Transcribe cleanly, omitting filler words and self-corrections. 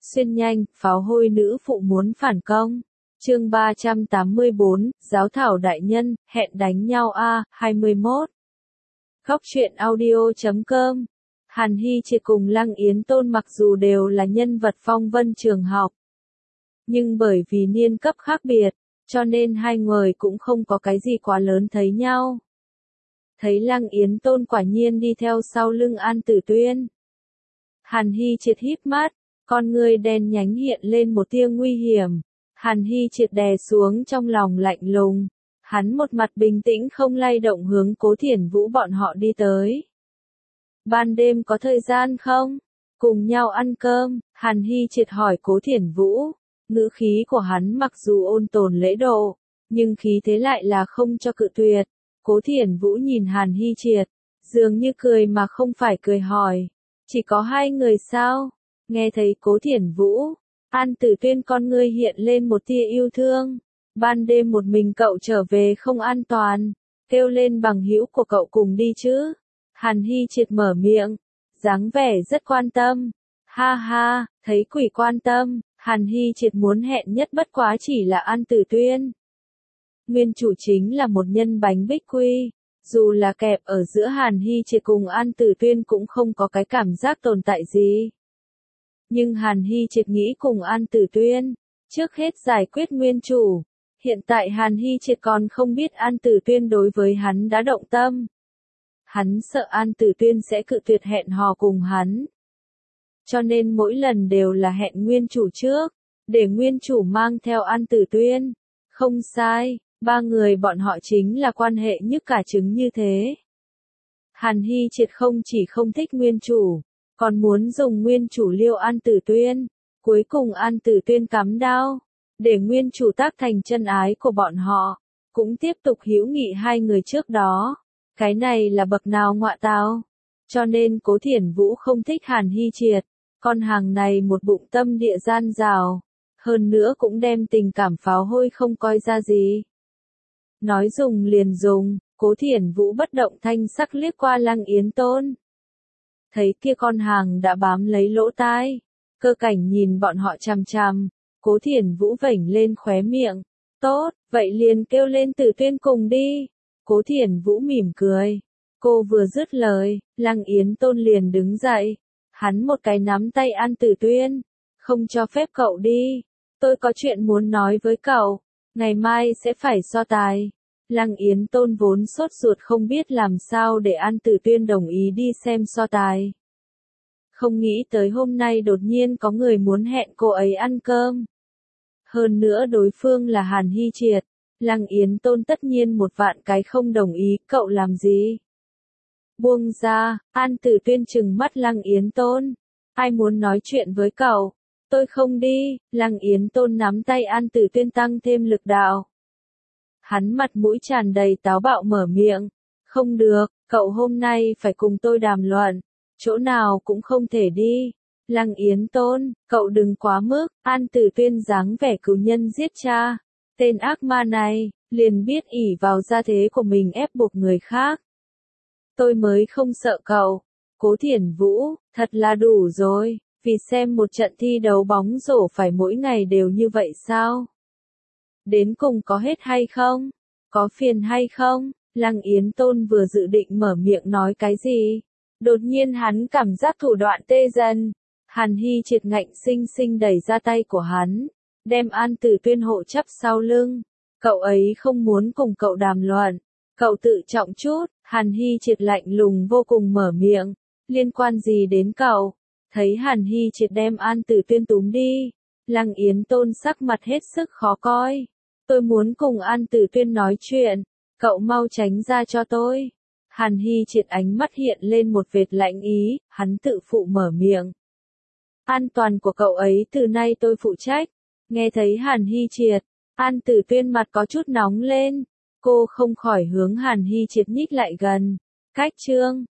Xuyên nhanh, pháo hôi nữ phụ muốn phản công. Chương 384, Giáo thảo đại nhân, hẹn đánh nhau a, 21. Góc truyện audio.com. Hàn Hy Triệt cùng Lăng Yến Tôn mặc dù đều là nhân vật phong vân trường học, nhưng bởi vì niên cấp khác biệt, cho nên hai người cũng không có cái gì quá lớn thấy nhau. Thấy Lăng Yến Tôn quả nhiên đi theo sau lưng An Tử Tuyên, Hàn Hy Triệt híp mắt, con ngươi đen nhánh hiện lên một tia nguy hiểm. Hàn Hy Triệt đè xuống trong lòng lạnh lùng, hắn một mặt bình tĩnh không lay động hướng Cố Thiển Vũ bọn họ đi tới. Ban đêm có thời gian không? Cùng nhau ăn cơm, Hàn Hy Triệt hỏi Cố Thiển Vũ. Ngữ khí của hắn mặc dù ôn tồn lễ độ, nhưng khí thế lại là không cho cự tuyệt. Cố Thiển Vũ nhìn Hàn Hy Triệt, dường như cười mà không phải cười hỏi. Chỉ có hai người sao? Nghe thấy Cố Thiển Vũ, An Tử Tuyên con ngươi hiện lên một tia yêu thương. Ban đêm một mình cậu trở về không an toàn, kêu lên bằng hữu của cậu cùng đi chứ. Hàn Hy Triệt mở miệng, dáng vẻ rất quan tâm. Ha ha, thấy quỷ quan tâm, Hàn Hy Triệt muốn hẹn nhất bất quá chỉ là An Tử Tuyên. Nguyên chủ chính là một nhân bánh bích quy, dù là kẹp ở giữa Hàn Hy Triệt cùng An Tử Tuyên cũng không có cái cảm giác tồn tại gì. Nhưng Hàn Hy Triệt nghĩ cùng An Tử Tuyên, trước hết giải quyết nguyên chủ. Hiện tại Hàn Hy Triệt còn không biết An Tử Tuyên đối với hắn đã động tâm. Hắn sợ An Tử Tuyên sẽ cự tuyệt hẹn hò cùng hắn. Cho nên mỗi lần đều là hẹn nguyên chủ trước, để nguyên chủ mang theo An Tử Tuyên. Không sai, ba người bọn họ chính là quan hệ nhức cả trứng như thế. Hàn Hy Triệt không chỉ không thích nguyên chủ, còn muốn dùng nguyên chủ liêu An Tử Tuyên. Cuối cùng An Tử Tuyên cắm đao, để nguyên chủ tác thành chân ái của bọn họ, cũng tiếp tục hữu nghị hai người trước đó. Cái này là bậc nào ngọa tào. Cho nên Cố Thiển Vũ không thích Hàn Hy Triệt, con hàng này một bụng tâm địa gian rào, hơn nữa cũng đem tình cảm pháo hôi không coi ra gì. Nói dùng liền dùng, Cố Thiển Vũ bất động thanh sắc liếc qua Lăng Yến Tôn. Thấy kia con hàng đã bám lấy lỗ tai, Cơ Cảnh nhìn bọn họ chằm chằm, Cố Thiển Vũ vểnh lên khóe miệng. Tốt, vậy liền kêu lên Tử Tuyên cùng đi. Cố Thiển Vũ mỉm cười. Cô vừa dứt lời, Lăng Yến Tôn liền đứng dậy. Hắn một cái nắm tay An Tử Tuyên. Không cho phép cậu đi. Tôi có chuyện muốn nói với cậu. Ngày mai sẽ phải so tài. Lăng Yến Tôn vốn sốt ruột không biết làm sao để An Tử Tuyên đồng ý đi xem so tài. Không nghĩ tới hôm nay đột nhiên có người muốn hẹn cô ấy ăn cơm. Hơn nữa đối phương là Hàn Hy Triệt. Lăng Yến Tôn tất nhiên một vạn cái không đồng ý, cậu làm gì? Buông ra, An Tử Tuyên trừng mắt Lăng Yến Tôn. Ai muốn nói chuyện với cậu? Tôi không đi. Lăng Yến Tôn nắm tay An Tử Tuyên tăng thêm lực đạo. Hắn mặt mũi tràn đầy táo bạo mở miệng. Không được, cậu hôm nay phải cùng tôi đàm luận. Chỗ nào cũng không thể đi. Lăng Yến Tôn, cậu đừng quá mức. An Tử Tuyên dáng vẻ cừu nhân giết cha. Tên ác ma này, liền biết ỷ vào gia thế của mình ép buộc người khác. Tôi mới không sợ cậu. Cố Thiển Vũ, thật là đủ rồi. Vì xem một trận thi đấu bóng rổ phải mỗi ngày đều như vậy sao? Đến cùng có hết hay không? Có phiền hay không? Lăng Yến Tôn vừa dự định mở miệng nói cái gì? Đột nhiên hắn cảm giác thủ đoạn tê dần. Hàn Hy Triệt ngạnh sinh sinh đẩy ra tay của hắn, đem An Tử Tuyên hộ chắp sau lưng. Cậu ấy không muốn cùng cậu đàm luận. Cậu tự trọng chút. Hàn Hy Triệt lạnh lùng vô cùng mở miệng. Liên quan gì đến cậu? Thấy Hàn Hy Triệt đem An Tử Tuyên túm đi, Lăng Yến Tôn sắc mặt hết sức khó coi. Tôi muốn cùng An Tử Tuyên nói chuyện. Cậu mau tránh ra cho tôi. Hàn Hy Triệt ánh mắt hiện lên một vệt lạnh ý, hắn tự phụ mở miệng. An toàn của cậu ấy từ nay tôi phụ trách. Nghe thấy Hàn Hy Triệt, An Tử Tuyên mặt có chút nóng lên. Cô không khỏi hướng Hàn Hy Triệt nhích lại gần. Cách chương